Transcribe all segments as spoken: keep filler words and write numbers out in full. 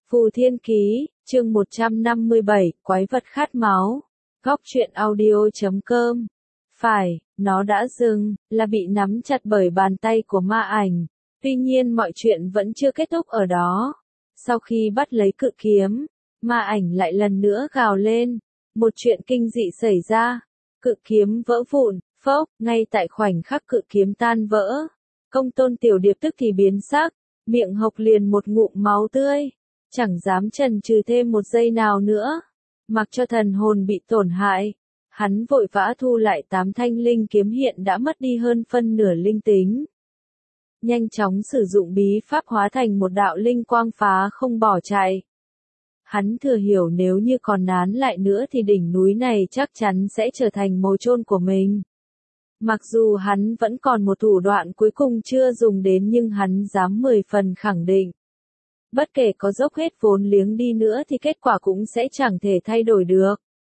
Phù Thiên Ký, chương một trăm năm mươi bảy, Quái vật khát máu. Góc truyện audio chấm com. Phải, nó đã dừng, là bị nắm chặt bởi bàn tay của ma ảnh. Tuy nhiên mọi chuyện vẫn chưa kết thúc ở đó. Sau khi bắt lấy cự kiếm, ma ảnh lại lần nữa gào lên. Một chuyện kinh dị xảy ra. Cự kiếm vỡ vụn, phốc, ngay tại khoảnh khắc cự kiếm tan vỡ. Công Tôn Tiểu Điệp tức thì biến sắc, miệng hộc liền một ngụm máu tươi. Chẳng dám chần chừ thêm một giây nào nữa. Mặc cho thần hồn bị tổn hại, hắn vội vã thu lại tám thanh linh kiếm hiện đã mất đi hơn phân nửa linh tính. Nhanh chóng sử dụng bí pháp hóa thành một đạo linh quang phá không bỏ chạy. Hắn thừa hiểu nếu như còn nán lại nữa thì đỉnh núi này chắc chắn sẽ trở thành mồ chôn của mình. Mặc dù hắn vẫn còn một thủ đoạn cuối cùng chưa dùng đến nhưng hắn dám mười phần khẳng định. Bất kể có dốc hết vốn liếng đi nữa thì kết quả cũng sẽ chẳng thể thay đổi được.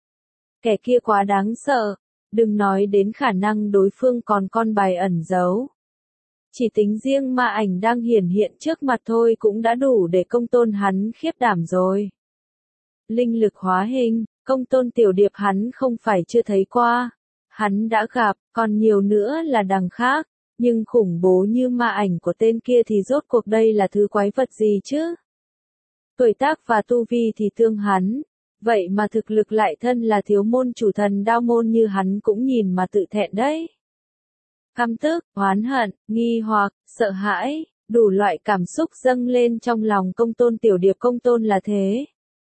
Kẻ kia quá đáng sợ, đừng nói đến khả năng đối phương còn con bài ẩn giấu. Chỉ tính riêng ma ảnh đang hiển hiện trước mặt thôi cũng đã đủ để Công Tôn hắn khiếp đảm rồi. Linh lực hóa hình, Công Tôn Tiểu Điệp hắn không phải chưa thấy qua. Hắn đã gặp, còn nhiều nữa là đằng khác. Nhưng khủng bố như ma ảnh của tên kia thì rốt cuộc đây là thứ quái vật gì chứ? Tuổi tác và tu vi thì tương hắn, vậy mà thực lực lại thân là thiếu môn chủ thần đao môn như hắn cũng nhìn mà tự thẹn đấy. Căm tức, oán hận, nghi hoặc, sợ hãi, đủ loại cảm xúc dâng lên trong lòng Công Tôn Tiểu Điệp. Công Tôn là thế.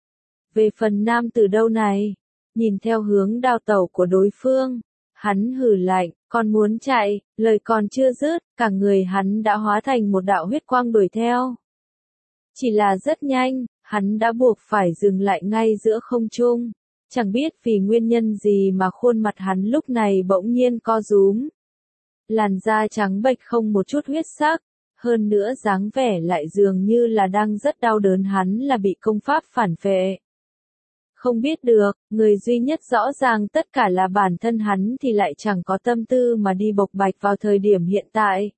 Về phần nam tử đâu này, nhìn theo hướng đao tẩu của đối phương. Hắn hừ lạnh, còn muốn chạy, lời còn chưa dứt, cả người hắn đã hóa thành một đạo huyết quang đuổi theo. Chỉ là rất nhanh, hắn đã buộc phải dừng lại ngay giữa không trung. Chẳng biết vì nguyên nhân gì mà khuôn mặt hắn lúc này bỗng nhiên co rúm. Làn da trắng bệch không một chút huyết sắc, hơn nữa dáng vẻ lại dường như là đang rất đau đớn. Hắn là bị công pháp phản phệ. Không biết được, người duy nhất rõ ràng tất cả là bản thân hắn thì lại chẳng có tâm tư mà đi bộc bạch vào thời điểm hiện tại.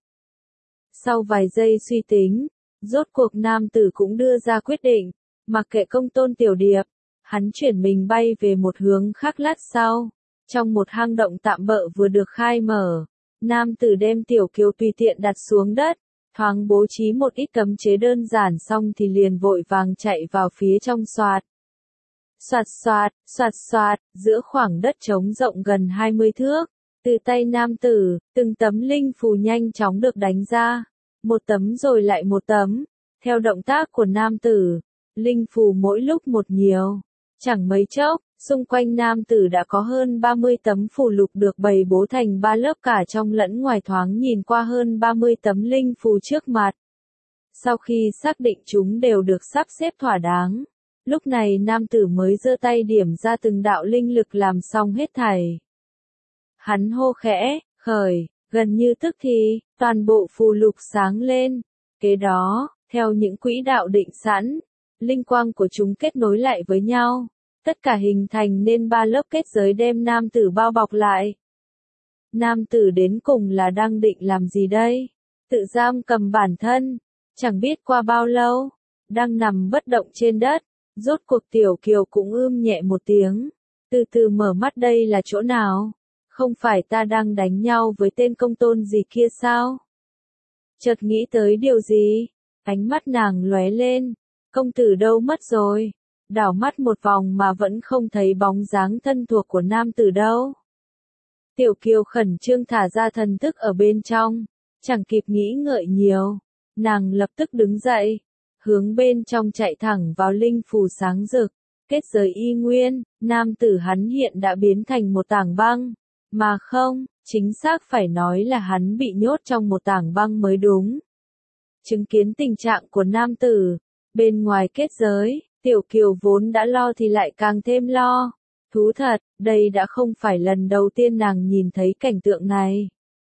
Sau vài giây suy tính, rốt cuộc nam tử cũng đưa ra quyết định, mặc kệ Công Tôn Tiểu Điệp, hắn chuyển mình bay về một hướng khác. Lát sau, trong một hang động tạm bợ vừa được khai mở, nam tử đem tiểu kiều tùy tiện đặt xuống đất, thoáng bố trí một ít cấm chế đơn giản xong thì liền vội vàng chạy vào phía trong. Soạt. Soạt soạt, soạt soạt, giữa khoảng đất trống rộng gần hai mươi thước, từ tay nam tử, từng tấm linh phù nhanh chóng được đánh ra, một tấm rồi lại một tấm, theo động tác của nam tử, linh phù mỗi lúc một nhiều, chẳng mấy chốc, xung quanh nam tử đã có hơn ba mươi tấm phù lục được bày bố thành ba lớp cả trong lẫn ngoài. Thoáng nhìn qua hơn ba mươi tấm linh phù trước mặt. Sau khi xác định chúng đều được sắp xếp thỏa đáng, lúc này nam tử mới giơ tay điểm ra từng đạo linh lực làm xong hết thảy. Hắn hô khẽ, khởi, gần như tức thì, toàn bộ phù lục sáng lên. Kế đó, theo những quỹ đạo định sẵn, linh quang của chúng kết nối lại với nhau. Tất cả hình thành nên ba lớp kết giới đem nam tử bao bọc lại. Nam tử đến cùng là đang định làm gì đây? Tự giam cầm bản thân. Chẳng biết qua bao lâu, đang nằm bất động trên đất. Rốt cuộc tiểu kiều cũng ưm nhẹ một tiếng, từ từ mở mắt. Đây là chỗ nào? Không phải ta đang đánh nhau với tên Công Tôn gì kia sao? Chợt nghĩ tới điều gì, ánh mắt nàng lóe lên, công tử đâu mất rồi? Đảo mắt một vòng mà vẫn không thấy bóng dáng thân thuộc của nam tử đâu. Tiểu kiều khẩn trương thả ra thần thức ở bên trong, chẳng kịp nghĩ ngợi nhiều, nàng lập tức đứng dậy. Hướng bên trong chạy thẳng vào linh phù sáng rực, kết giới y nguyên. Nam tử hắn hiện đã biến thành một tảng băng, mà không, chính xác phải nói là hắn bị nhốt trong một tảng băng mới đúng. Chứng kiến tình trạng của nam tử, bên ngoài kết giới, tiểu kiều vốn đã lo thì lại càng thêm lo. Thú thật, đây đã không phải lần đầu tiên nàng nhìn thấy cảnh tượng này.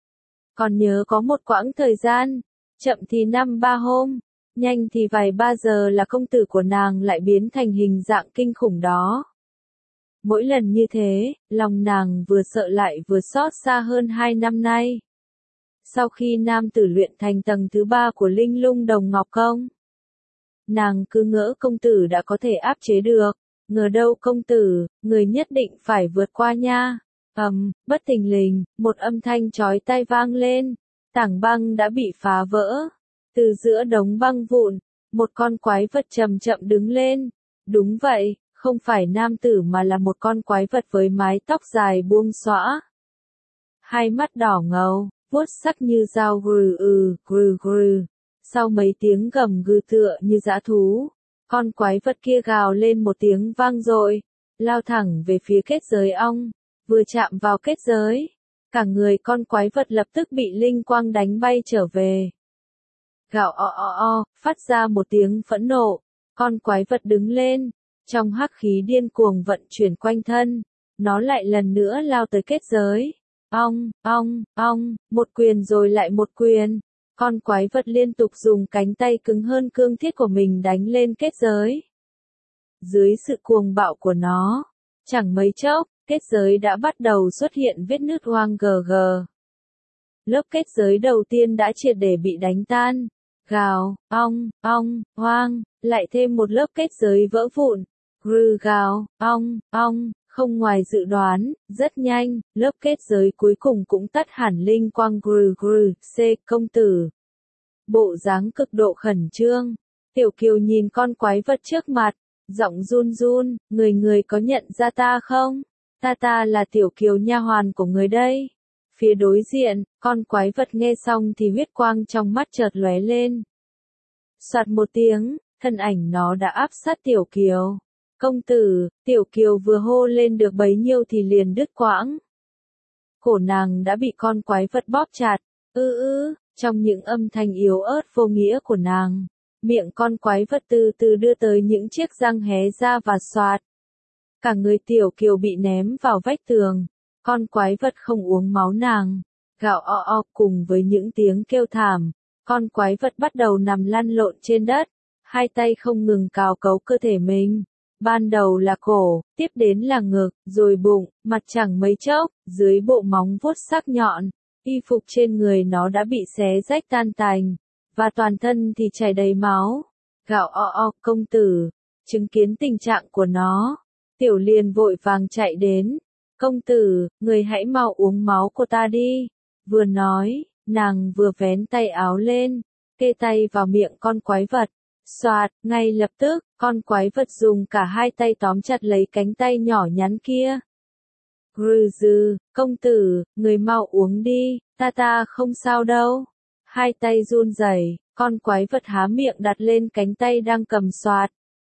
Còn nhớ có một quãng thời gian, chậm thì năm ba hôm, nhanh thì vài ba giờ là công tử của nàng lại biến thành hình dạng kinh khủng đó. Mỗi lần như thế, lòng nàng vừa sợ lại vừa xót xa. Hơn hai năm nay, sau khi nam tử luyện thành tầng thứ ba của Linh Lung Đồng Ngọc Công, nàng cứ ngỡ công tử đã có thể áp chế được, ngờ đâu công tử, người nhất định phải vượt qua nha. Ầm, bất thình lình, một âm thanh chói tai vang lên, tảng băng đã bị phá vỡ. Từ giữa đống băng vụn, một con quái vật chậm chậm đứng lên. Đúng vậy, không phải nam tử mà là một con quái vật với mái tóc dài buông xõa. Hai mắt đỏ ngầu, vuốt sắc như dao gừ ừ, gừ gừ. Sau mấy tiếng gầm gừ tựa như dã thú, con quái vật kia gào lên một tiếng vang dội, lao thẳng về phía kết giới ong, vừa chạm vào kết giới, cả người con quái vật lập tức bị linh quang đánh bay trở về. Gào o o o, phát ra một tiếng phẫn nộ, con quái vật đứng lên, trong hắc khí điên cuồng vận chuyển quanh thân, nó lại lần nữa lao tới kết giới. Ong, ong, ong, một quyền rồi lại một quyền. Con quái vật liên tục dùng cánh tay cứng hơn cương thiết của mình đánh lên kết giới. Dưới sự cuồng bạo của nó, chẳng mấy chốc, kết giới đã bắt đầu xuất hiện vết nứt hoang gờ gờ. Lớp kết giới đầu tiên đã triệt để bị đánh tan. Gào, ong, ong, hoang, lại thêm một lớp kết giới vỡ vụn. Rư gào, ong, ong, không ngoài dự đoán, rất nhanh, lớp kết giới cuối cùng cũng tắt hẳn linh quang grừ grừ, C công tử. Bộ dáng cực độ khẩn trương, Tiểu Kiều nhìn con quái vật trước mặt, giọng run run, người người có nhận ra ta không? Ta ta là Tiểu Kiều nha hoàn của người đây. Phía đối diện, con quái vật nghe xong thì huyết quang trong mắt chợt lóe lên. Soạt một tiếng, thân ảnh nó đã áp sát Tiểu Kiều. Công tử, Tiểu Kiều vừa hô lên được bấy nhiêu thì liền đứt quãng. Cổ nàng đã bị con quái vật bóp chặt, ư ư, trong những âm thanh yếu ớt vô nghĩa của nàng. Miệng con quái vật từ từ đưa tới những chiếc răng hé ra và xoạt. Cả người Tiểu Kiều bị ném vào vách tường. Con quái vật không uống máu nàng. Gạo o o cùng với những tiếng kêu thảm. Con quái vật bắt đầu nằm lăn lộn trên đất. Hai tay không ngừng cào cấu cơ thể mình. Ban đầu là cổ, tiếp đến là ngực, rồi bụng, mặt chẳng mấy chốc, dưới bộ móng vuốt sắc nhọn. Y phục trên người nó đã bị xé rách tan tành. Và toàn thân thì chảy đầy máu. Gạo o o công tử, chứng kiến tình trạng của nó, Tiểu Liên vội vàng chạy đến. Công tử, người hãy mau uống máu của ta đi. Vừa nói, nàng vừa vén tay áo lên, kê tay vào miệng con quái vật. Xoạt, ngay lập tức, con quái vật dùng cả hai tay tóm chặt lấy cánh tay nhỏ nhắn kia. Rừ rừ, công tử, người mau uống đi, ta ta không sao đâu. Hai tay run rẩy, con quái vật há miệng đặt lên cánh tay đang cầm xoạt.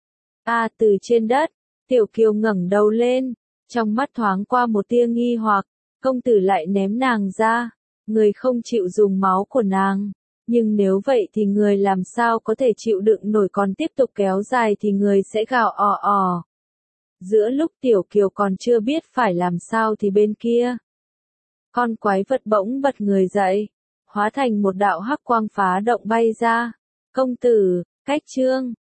À, từ trên đất, Tiểu Kiều ngẩng đầu lên, trong mắt thoáng qua một tia nghi hoặc, công tử lại ném nàng ra, người không chịu dùng máu của nàng. Nhưng nếu vậy thì người làm sao có thể chịu đựng nổi, còn tiếp tục kéo dài thì người sẽ gào ò ò. Giữa lúc Tiểu Kiều còn chưa biết phải làm sao thì bên kia, con quái vật bỗng bật người dậy, hóa thành một đạo hắc quang phá động bay ra. Công tử, cách trương,